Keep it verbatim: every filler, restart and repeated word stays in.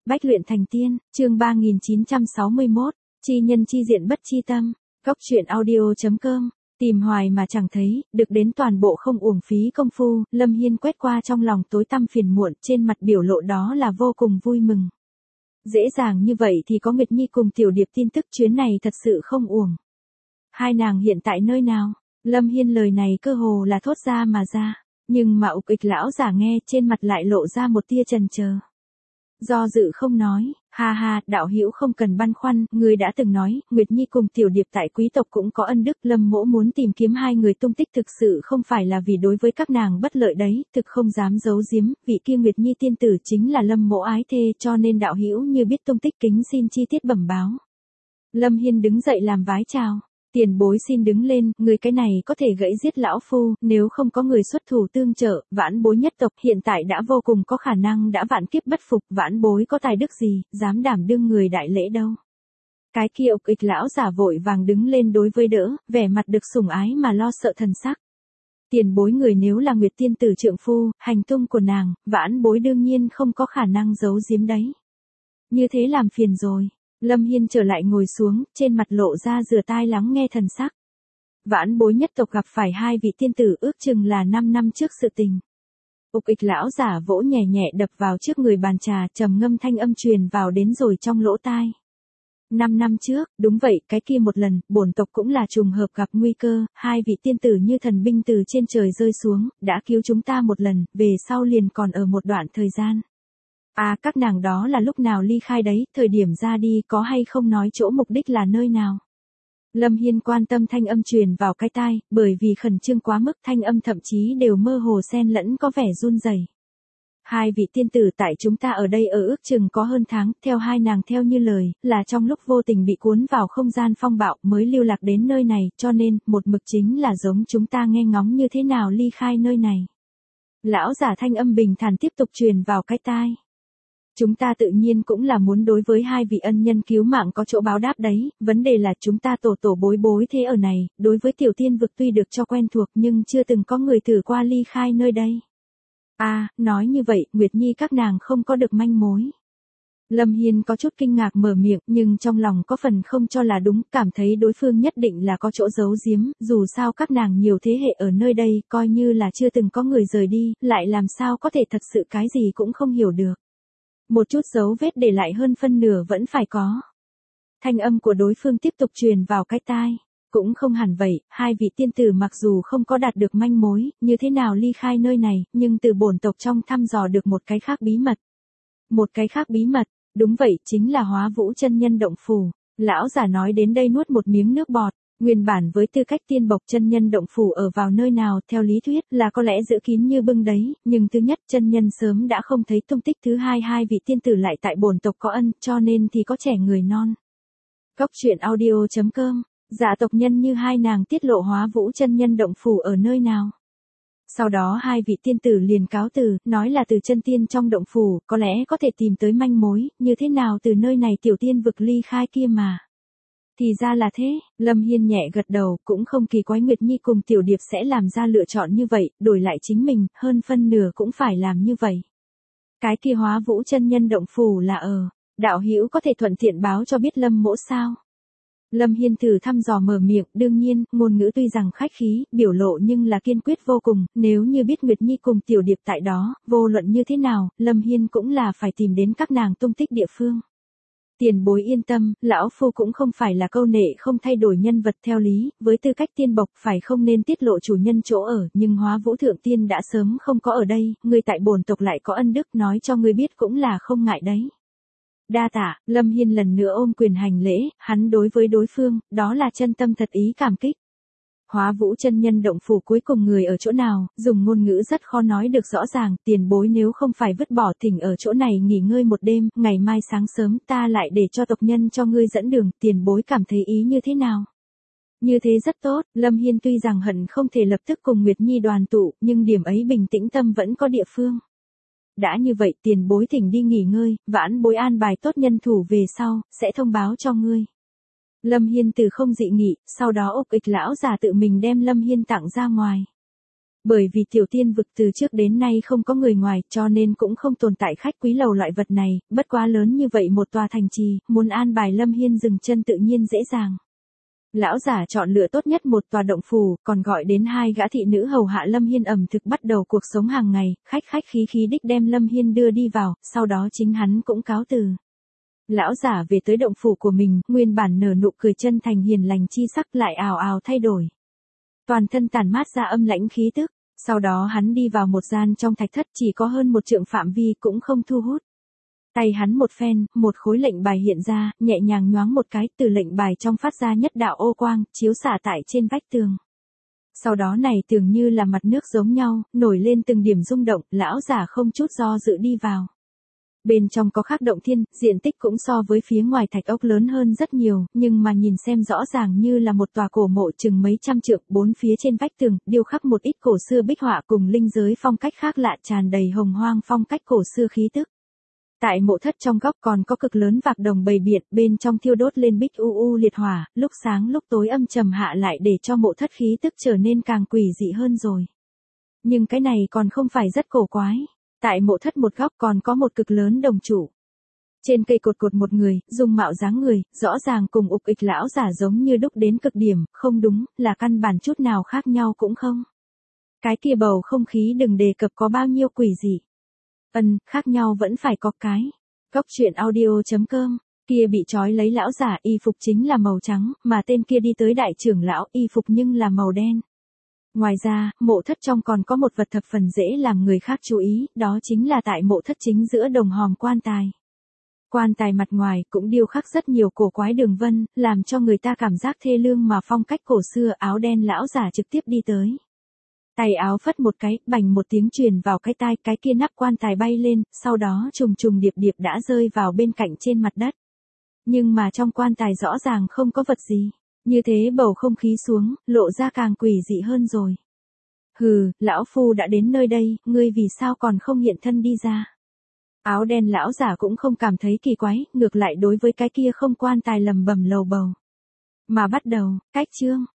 Bách luyện thành tiên, chương ba nghìn chín trăm sáu mươi mốt, chi nhân chi diện bất chi tâm, góc truyện audio.com, tìm hoài mà chẳng thấy, được đến toàn bộ không uổng phí công phu, Lâm Hiên quét qua trong lòng tối tăm phiền muộn, trên mặt biểu lộ đó là vô cùng vui mừng. Dễ dàng như vậy thì có Nguyệt Nhi cùng Tiểu Điệp tin tức chuyến này thật sự không uổng. Hai nàng hiện tại nơi nào? Lâm Hiên lời này cơ hồ là thốt ra mà ra, nhưng mà Ục Ịch lão giả nghe trên mặt lại lộ ra một tia chần chờ. Do dự không nói, ha ha, đạo hữu không cần băn khoăn, người đã từng nói, Nguyệt Nhi cùng Tiểu Điệp tại quý tộc cũng có ân đức, Lâm mỗ muốn tìm kiếm hai người tung tích thực sự không phải là vì đối với các nàng bất lợi đấy, thực không dám giấu giếm, vị kia Nguyệt Nhi tiên tử chính là Lâm mỗ ái thê, cho nên đạo hữu như biết tung tích kính xin chi tiết bẩm báo. Lâm Hiên đứng dậy làm vái chào. Tiền bối xin đứng lên, người cái này có thể gãy giết lão phu, nếu không có người xuất thủ tương trợ, vãn bối nhất tộc hiện tại đã vô cùng có khả năng đã vạn kiếp bất phục, vãn bối có tài đức gì, dám đảm đương người đại lễ đâu. Cái kia Ục Ịch lão giả vội vàng đứng lên đối với đỡ, vẻ mặt được sủng ái mà lo sợ thần sắc. Tiền bối người nếu là Nguyệt tiên tử trượng phu, hành tung của nàng, vãn bối đương nhiên không có khả năng giấu giếm đấy. Như thế làm phiền rồi. Lâm Hiên trở lại ngồi xuống, trên mặt lộ ra rửa tai lắng nghe thần sắc. Vãn bối nhất tộc gặp phải hai vị tiên tử ước chừng là năm năm trước sự tình. Ục Ịch lão giả vỗ nhẹ nhẹ đập vào trước người bàn trà, trầm ngâm thanh âm truyền vào đến rồi trong lỗ tai. Năm năm trước, đúng vậy, cái kia một lần, bổn tộc cũng là trùng hợp gặp nguy cơ, hai vị tiên tử như thần binh từ trên trời rơi xuống, đã cứu chúng ta một lần, về sau liền còn ở một đoạn thời gian. À, các nàng đó là lúc nào ly khai đấy, thời điểm ra đi có hay không nói chỗ mục đích là nơi nào. Lâm Hiên quan tâm thanh âm truyền vào cái tai, bởi vì khẩn trương quá mức thanh âm thậm chí đều mơ hồ xen lẫn có vẻ run rẩy. Hai vị tiên tử tại chúng ta ở đây ở ước chừng có hơn tháng, theo hai nàng theo như lời, là trong lúc vô tình bị cuốn vào không gian phong bạo mới lưu lạc đến nơi này, cho nên, một mực chính là giống chúng ta nghe ngóng như thế nào ly khai nơi này. Lão giả thanh âm bình thản tiếp tục truyền vào cái tai. Chúng ta tự nhiên cũng là muốn đối với hai vị ân nhân cứu mạng có chỗ báo đáp đấy, vấn đề là chúng ta tổ tổ bối bối thế ở này, đối với tiểu tiên vực tuy được cho quen thuộc nhưng chưa từng có người thử qua ly khai nơi đây. À, nói như vậy, Nguyệt Nhi các nàng không có được manh mối. Lâm Hiên có chút kinh ngạc mở miệng, nhưng trong lòng có phần không cho là đúng, cảm thấy đối phương nhất định là có chỗ giấu giếm, dù sao các nàng nhiều thế hệ ở nơi đây, coi như là chưa từng có người rời đi, lại làm sao có thể thật sự cái gì cũng không hiểu được. Một chút dấu vết để lại hơn phân nửa vẫn phải có. Thanh âm của đối phương tiếp tục truyền vào cái tai. Cũng không hẳn vậy, hai vị tiên tử mặc dù không có đạt được manh mối, như thế nào ly khai nơi này, nhưng từ bổn tộc trong thăm dò được một cái khác bí mật. Một cái khác bí mật, đúng vậy, chính là Hóa Vũ chân nhân động phủ. Lão giả nói đến đây nuốt một miếng nước bọt. Nguyên bản với tư cách tiên bộc chân nhân động phủ ở vào nơi nào, theo lý thuyết là có lẽ giữ kín như bưng đấy, nhưng thứ nhất chân nhân sớm đã không thấy tung tích, thứ hai hai vị tiên tử lại tại bổn tộc có ân, cho nên thì có trẻ người non. Góc truyện audio.com, dạ tộc nhân như hai nàng tiết lộ Hóa Vũ chân nhân động phủ ở nơi nào. Sau đó hai vị tiên tử liền cáo từ, nói là từ chân tiên trong động phủ, có lẽ có thể tìm tới manh mối, như thế nào từ nơi này tiểu tiên vực ly khai kia mà. Thì ra là thế, Lâm Hiên nhẹ gật đầu, cũng không kỳ quái Nguyệt Nhi cùng Tiểu Điệp sẽ làm ra lựa chọn như vậy, đổi lại chính mình, hơn phân nửa cũng phải làm như vậy. Cái kia Hóa Vũ chân nhân động phủ là ở, đạo hữu có thể thuận tiện báo cho biết Lâm mỗ sao? Lâm Hiên thử thăm dò mở miệng, đương nhiên, ngôn ngữ tuy rằng khách khí, biểu lộ nhưng là kiên quyết vô cùng, nếu như biết Nguyệt Nhi cùng Tiểu Điệp tại đó, vô luận như thế nào, Lâm Hiên cũng là phải tìm đến các nàng tung tích địa phương. Tiền bối yên tâm, lão phu cũng không phải là câu nệ không thay đổi nhân vật theo lý, với tư cách tiên bộc phải không nên tiết lộ chủ nhân chỗ ở, nhưng Hóa Vũ thượng tiên đã sớm không có ở đây, người tại bổn tộc lại có ân đức, nói cho người biết cũng là không ngại đấy. Đa tạ, Lâm Hiên lần nữa ôm quyền hành lễ, hắn đối với đối phương, đó là chân tâm thật ý cảm kích. Hóa Vũ chân nhân động phủ cuối cùng người ở chỗ nào, dùng ngôn ngữ rất khó nói được rõ ràng, tiền bối nếu không phải vứt bỏ thỉnh ở chỗ này nghỉ ngơi một đêm, ngày mai sáng sớm ta lại để cho tộc nhân cho ngươi dẫn đường, tiền bối cảm thấy ý như thế nào? Như thế rất tốt, Lâm Hiên tuy rằng hận không thể lập tức cùng Nguyệt Nhi đoàn tụ, nhưng điểm ấy bình tĩnh tâm vẫn có địa phương. Đã như vậy tiền bối thỉnh đi nghỉ ngơi, vãn bối an bài tốt nhân thủ về sau, sẽ thông báo cho ngươi. Lâm Hiên từ không dị nghị, sau đó Ục Ịch lão già tự mình đem Lâm Hiên tặng ra ngoài. Bởi vì tiểu tiên vực từ trước đến nay không có người ngoài, cho nên cũng không tồn tại khách quý lầu loại vật này, bất quá lớn như vậy một tòa thành trì, muốn an bài Lâm Hiên dừng chân tự nhiên dễ dàng. Lão giả chọn lựa tốt nhất một tòa động phủ, còn gọi đến hai gã thị nữ hầu hạ Lâm Hiên ẩm thực bắt đầu cuộc sống hàng ngày, khách khách khí khí đích đem Lâm Hiên đưa đi vào, sau đó chính hắn cũng cáo từ. Lão giả về tới động phủ của mình, nguyên bản nở nụ cười chân thành hiền lành chi sắc lại ào ào thay đổi. Toàn thân tản mát ra âm lãnh khí tức, sau đó hắn đi vào một gian trong thạch thất chỉ có hơn một trượng phạm vi cũng không thu hút. Tay hắn một phen, một khối lệnh bài hiện ra, nhẹ nhàng nhoáng một cái, từ lệnh bài trong phát ra nhất đạo ô quang, chiếu xạ tại trên vách tường. Sau đó này tưởng như là mặt nước giống nhau, nổi lên từng điểm rung động, lão giả không chút do dự đi vào. Bên trong có khắc động thiên, diện tích cũng so với phía ngoài thạch ốc lớn hơn rất nhiều, nhưng mà nhìn xem rõ ràng như là một tòa cổ mộ chừng mấy trăm trượng, bốn phía trên vách tường, điêu khắc một ít cổ xưa bích họa cùng linh giới phong cách khác lạ tràn đầy hồng hoang phong cách cổ xưa khí tức. Tại mộ thất trong góc còn có cực lớn vạc đồng bầy biện, bên trong thiêu đốt lên bích u u liệt hỏa, lúc sáng lúc tối âm trầm hạ lại để cho mộ thất khí tức trở nên càng quỷ dị hơn rồi. Nhưng cái này còn không phải rất cổ quái. Tại mộ thất một góc còn có một cực lớn đồng trụ. Trên cây cột cột một người, dung mạo dáng người, rõ ràng cùng ục ịch lão giả giống như đúc đến cực điểm, không đúng, là căn bản chút nào khác nhau cũng không. Cái kia bầu không khí đừng đề cập có bao nhiêu quỷ dị. Ân, khác nhau vẫn phải có cái. Góc truyện audio chấm com, kia bị trói lấy lão giả y phục chính là màu trắng, mà tên kia đi tới đại trưởng lão y phục nhưng là màu đen. Ngoài ra, mộ thất trong còn có một vật thập phần dễ làm người khác chú ý, đó chính là tại mộ thất chính giữa đồng hòm quan tài. Quan tài mặt ngoài cũng điêu khắc rất nhiều cổ quái đường vân, làm cho người ta cảm giác thê lương mà phong cách cổ xưa. Áo đen lão giả trực tiếp đi tới. Tay áo phất một cái, bành một tiếng truyền vào cái tai, cái kia nắp quan tài bay lên, sau đó trùng trùng điệp điệp đã rơi vào bên cạnh trên mặt đất. Nhưng mà trong quan tài rõ ràng không có vật gì. Như thế bầu không khí xuống, lộ ra càng quỷ dị hơn rồi. Hừ, lão phu đã đến nơi đây, ngươi vì sao còn không hiện thân đi ra? Áo đen lão giả cũng không cảm thấy kỳ quái, ngược lại đối với cái kia không quan tài lầm bầm lầu bầu. Mà bắt đầu, cách chương,